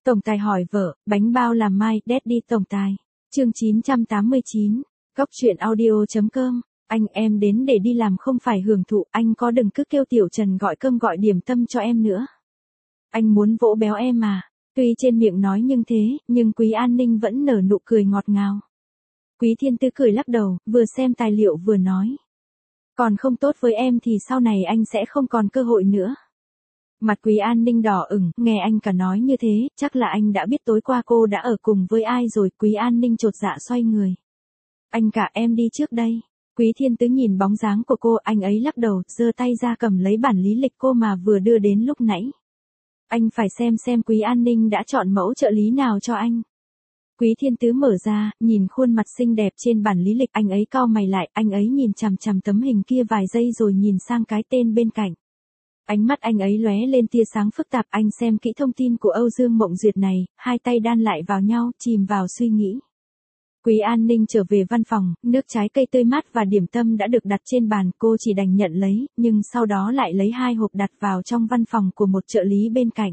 Tổng tài hỏi vợ, bánh bao làm mai, Daddy tổng tài. Chương 989, Góc truyện audio.com. Anh em đến để đi làm không phải hưởng thụ, anh có đừng cứ kêu Tiểu Trần gọi cơm gọi điểm tâm cho em nữa. Anh muốn vỗ béo em à? Tuy trên miệng nói nhưng thế, nhưng Quý An Ninh vẫn nở nụ cười ngọt ngào. Quý Thiên Tứ cười lắc đầu, vừa xem tài liệu vừa nói. Còn không tốt với em thì sau này anh sẽ không còn cơ hội nữa. Mặt Quý An Ninh đỏ ửng, nghe anh cả nói như thế, chắc là anh đã biết tối qua cô đã ở cùng với ai rồi. Quý An Ninh chột dạ xoay người. Anh cả em đi trước đây. Quý Thiên Tứ nhìn bóng dáng của cô, anh ấy lắc đầu, giơ tay ra cầm lấy bản lý lịch cô mà vừa đưa đến lúc nãy. Anh phải xem Quý An Ninh đã chọn mẫu trợ lý nào cho anh. Quý Thiên Tứ mở ra, nhìn khuôn mặt xinh đẹp trên bản lý lịch, anh ấy cau mày lại, anh ấy nhìn chằm chằm tấm hình kia vài giây rồi nhìn sang cái tên bên cạnh. Ánh mắt anh ấy lóe lên tia sáng phức tạp, anh xem kỹ thông tin của Âu Dương Mộng Duyệt này, hai tay đan lại vào nhau, chìm vào suy nghĩ. Quý An Ninh trở về văn phòng, nước trái cây tươi mát và điểm tâm đã được đặt trên bàn, cô chỉ đành nhận lấy, nhưng sau đó lại lấy 2 hộp đặt vào trong văn phòng của một trợ lý bên cạnh.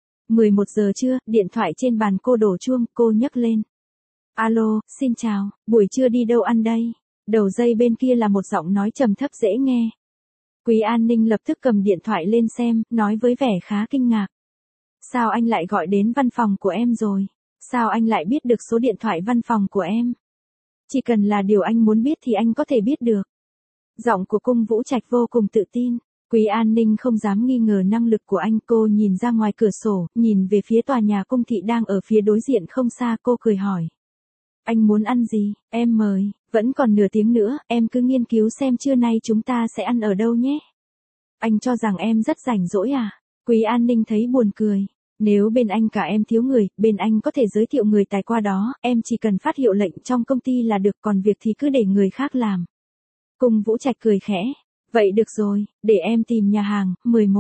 11 giờ trưa, điện thoại trên bàn cô đổ chuông, cô nhấc lên. Alo, xin chào, buổi trưa đi đâu ăn đây? Đầu dây bên kia là một giọng nói trầm thấp dễ nghe. Quý An Ninh lập tức cầm điện thoại lên xem, nói với vẻ khá kinh ngạc. Sao anh lại gọi đến văn phòng của em rồi? Sao anh lại biết được số điện thoại văn phòng của em? Chỉ cần là điều anh muốn biết thì anh có thể biết được. Giọng của Cung Vũ Trạch vô cùng tự tin. Quý An Ninh không dám nghi ngờ năng lực của anh. Cô nhìn ra ngoài cửa sổ, nhìn về phía tòa nhà Cung Thị đang ở phía đối diện không xa, cô cười hỏi. Anh muốn ăn gì, em mời, vẫn còn nửa tiếng nữa, em cứ nghiên cứu xem trưa nay chúng ta sẽ ăn ở đâu nhé. Anh cho rằng em rất rảnh rỗi à? Quý An Ninh thấy buồn cười. Nếu bên anh cả em thiếu người, bên anh có thể giới thiệu người tài qua đó, em chỉ cần phát hiệu lệnh trong công ty là được, còn việc thì cứ để người khác làm. Cung Vũ Trạch cười khẽ. Vậy được rồi, để em tìm nhà hàng,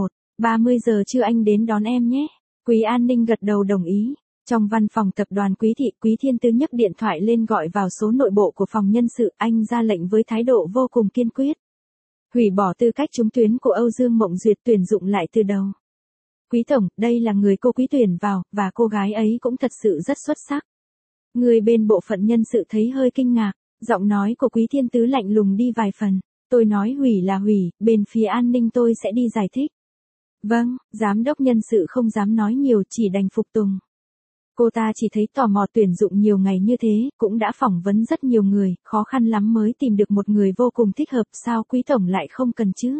11:30 giờ trưa anh đến đón em nhé. Quý An Ninh gật đầu đồng ý. Trong văn phòng tập đoàn Quý Thị, Quý Thiên Tứ nhấc điện thoại lên gọi vào số nội bộ của phòng nhân sự, anh ra lệnh với thái độ vô cùng kiên quyết. Hủy bỏ tư cách trúng tuyển của Âu Dương Mộng Duyệt, tuyển dụng lại từ đầu. Quý tổng, đây là người cô Quý tuyển vào, và cô gái ấy cũng thật sự rất xuất sắc. Người bên bộ phận nhân sự thấy hơi kinh ngạc, giọng nói của Quý Thiên Tứ lạnh lùng đi vài phần. Tôi nói hủy là hủy, bên phía an ninh tôi sẽ đi giải thích. Vâng, giám đốc nhân sự không dám nói nhiều, chỉ đành phục tùng. Cô ta chỉ thấy tò mò, tuyển dụng nhiều ngày như thế, cũng đã phỏng vấn rất nhiều người, khó khăn lắm mới tìm được một người vô cùng thích hợp, sao Quý tổng lại không cần chứ?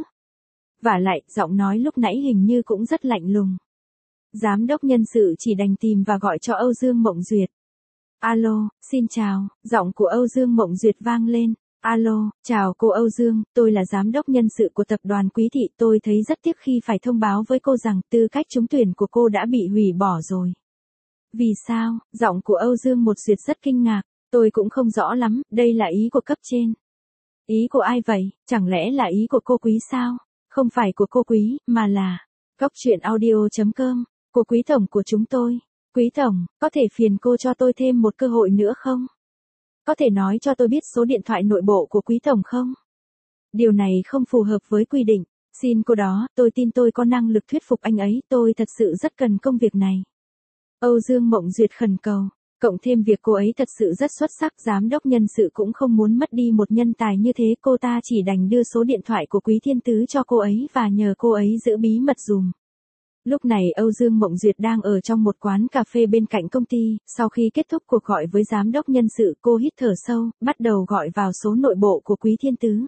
Vả lại, giọng nói lúc nãy hình như cũng rất lạnh lùng. Giám đốc nhân sự chỉ đành tìm và gọi cho Âu Dương Mộng Duyệt. Alo, xin chào, giọng của Âu Dương Mộng Duyệt vang lên. Alo, chào cô Âu Dương, tôi là giám đốc nhân sự của tập đoàn Quý Thị, tôi thấy rất tiếc khi phải thông báo với cô rằng tư cách trúng tuyển của cô đã bị hủy bỏ rồi. Vì sao? Giọng của Âu Dương Một Duyệt rất kinh ngạc, tôi cũng không rõ lắm, đây là ý của cấp trên. Ý của ai vậy? Chẳng lẽ là ý của cô Quý sao? Không phải của cô Quý, mà là Góc truyện audio.com, của Quý tổng của chúng tôi. Quý tổng, có thể phiền cô cho tôi thêm một cơ hội nữa không? Có thể nói cho tôi biết số điện thoại nội bộ của Quý tổng không? Điều này không phù hợp với quy định. Xin cô đó, tôi tin tôi có năng lực thuyết phục anh ấy, tôi thật sự rất cần công việc này. Âu Dương Mộng Duyệt khẩn cầu. Cộng thêm việc cô ấy thật sự rất xuất sắc, giám đốc nhân sự cũng không muốn mất đi một nhân tài như thế, cô ta chỉ đành đưa số điện thoại của Quý Thiên Tứ cho cô ấy và nhờ cô ấy giữ bí mật dùm. Lúc này Âu Dương Mộng Duyệt đang ở trong một quán cà phê bên cạnh công ty, sau khi kết thúc cuộc gọi với giám đốc nhân sự, cô hít thở sâu, bắt đầu gọi vào số nội bộ của Quý Thiên Tứ.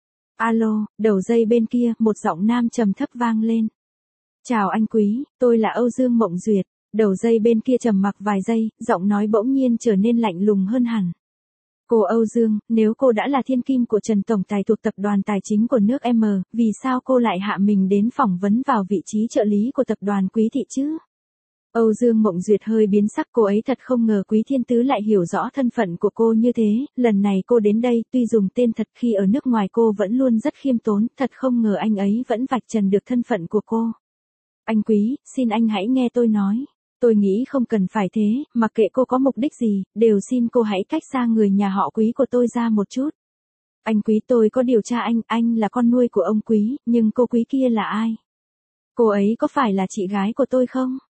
Alo, đầu dây bên kia, một giọng nam trầm thấp vang lên. Chào anh Quý, tôi là Âu Dương Mộng Duyệt. Đầu dây bên kia trầm mặc vài giây, giọng nói bỗng nhiên trở nên lạnh lùng hơn hẳn. Cô Âu Dương, nếu cô đã là thiên kim của Trần Tổng Tài thuộc tập đoàn tài chính của nước M, vì sao cô lại hạ mình đến phỏng vấn vào vị trí trợ lý của tập đoàn Quý Thị chứ? Âu Dương Mộng Duyệt hơi biến sắc, cô ấy thật không ngờ Quý Thiên Tứ lại hiểu rõ thân phận của cô như thế, lần này cô đến đây tuy dùng tên thật, khi ở nước ngoài cô vẫn luôn rất khiêm tốn, thật không ngờ anh ấy vẫn vạch trần được thân phận của cô. Anh Quý, xin anh hãy nghe tôi nói. Tôi nghĩ không cần phải thế, mặc kệ cô có mục đích gì, đều xin cô hãy cách xa người nhà họ Quý của tôi ra một chút. Anh Quý, tôi có điều tra anh là con nuôi của ông Quý, nhưng cô Quý kia là ai? Cô ấy có phải là chị gái của tôi không?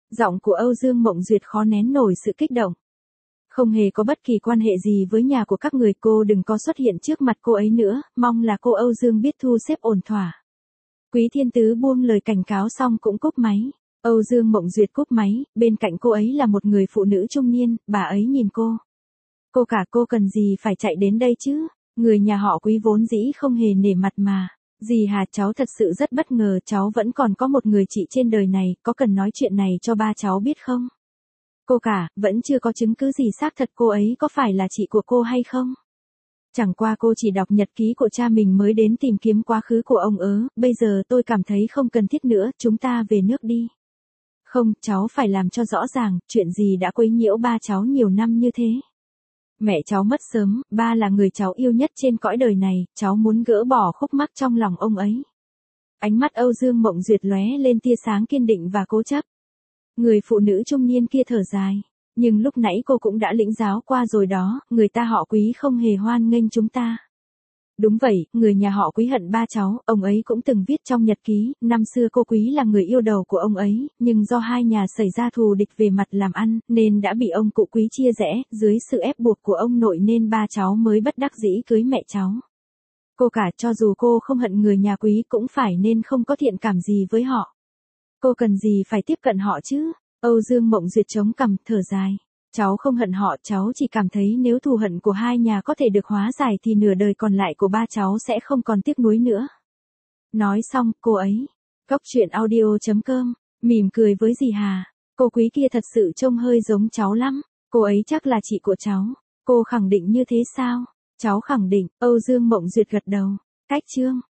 Giọng của Âu Dương Mộng Duyệt khó nén nổi sự kích động. Không hề có bất kỳ quan hệ gì với nhà của các người, cô đừng có xuất hiện trước mặt cô ấy nữa, mong là cô Âu Dương biết thu xếp ổn thỏa. Quý Thiên Tứ buông lời cảnh cáo xong cũng cúp máy. Âu Dương Mộng Duyệt cúp máy, bên cạnh cô ấy là một người phụ nữ trung niên, bà ấy nhìn cô. Cô cả, cô cần gì phải chạy đến đây chứ? Người nhà họ Quý vốn dĩ không hề nể mặt mà. Dì Hà, cháu thật sự rất bất ngờ, cháu vẫn còn có một người chị trên đời này, có cần nói chuyện này cho ba cháu biết không? Cô cả, vẫn chưa có chứng cứ gì xác thật cô ấy có phải là chị của cô hay không? Chẳng qua cô chỉ đọc nhật ký của cha mình mới đến tìm kiếm quá khứ của ông bây giờ tôi cảm thấy không cần thiết nữa, chúng ta về nước đi. Không, cháu phải làm cho rõ ràng, chuyện gì đã quấy nhiễu ba cháu nhiều năm như thế. Mẹ cháu mất sớm, ba là người cháu yêu nhất trên cõi đời này, cháu muốn gỡ bỏ khúc mắc trong lòng ông ấy. Ánh mắt Âu Dương Mộng Duyệt lóe lên tia sáng kiên định và cố chấp. Người phụ nữ trung niên kia thở dài. Nhưng lúc nãy cô cũng đã lĩnh giáo qua rồi đó, người ta họ Quý không hề hoan nghênh chúng ta. Đúng vậy, người nhà họ Quý hận ba cháu, ông ấy cũng từng viết trong nhật ký, năm xưa cô Quý là người yêu đầu của ông ấy, nhưng do hai nhà xảy ra thù địch về mặt làm ăn, nên đã bị ông cụ Quý chia rẽ, dưới sự ép buộc của ông nội nên ba cháu mới bất đắc dĩ cưới mẹ cháu. Cô cả, cho dù cô không hận người nhà Quý cũng phải nên không có thiện cảm gì với họ. Cô cần gì phải tiếp cận họ chứ? Âu Dương Mộng Duyệt chống cằm, thở dài. Cháu không hận họ, cháu chỉ cảm thấy nếu thù hận của hai nhà có thể được hóa giải thì nửa đời còn lại của ba cháu sẽ không còn tiếc nuối nữa. Nói xong, cô ấy. Góc truyện audio.com, mỉm cười với dì Hà. Cô Quý kia thật sự trông hơi giống cháu lắm. Cô ấy chắc là chị của cháu. Cô khẳng định như thế sao? Cháu khẳng định. Âu Dương Mộng Duyệt gật đầu. Cách chương.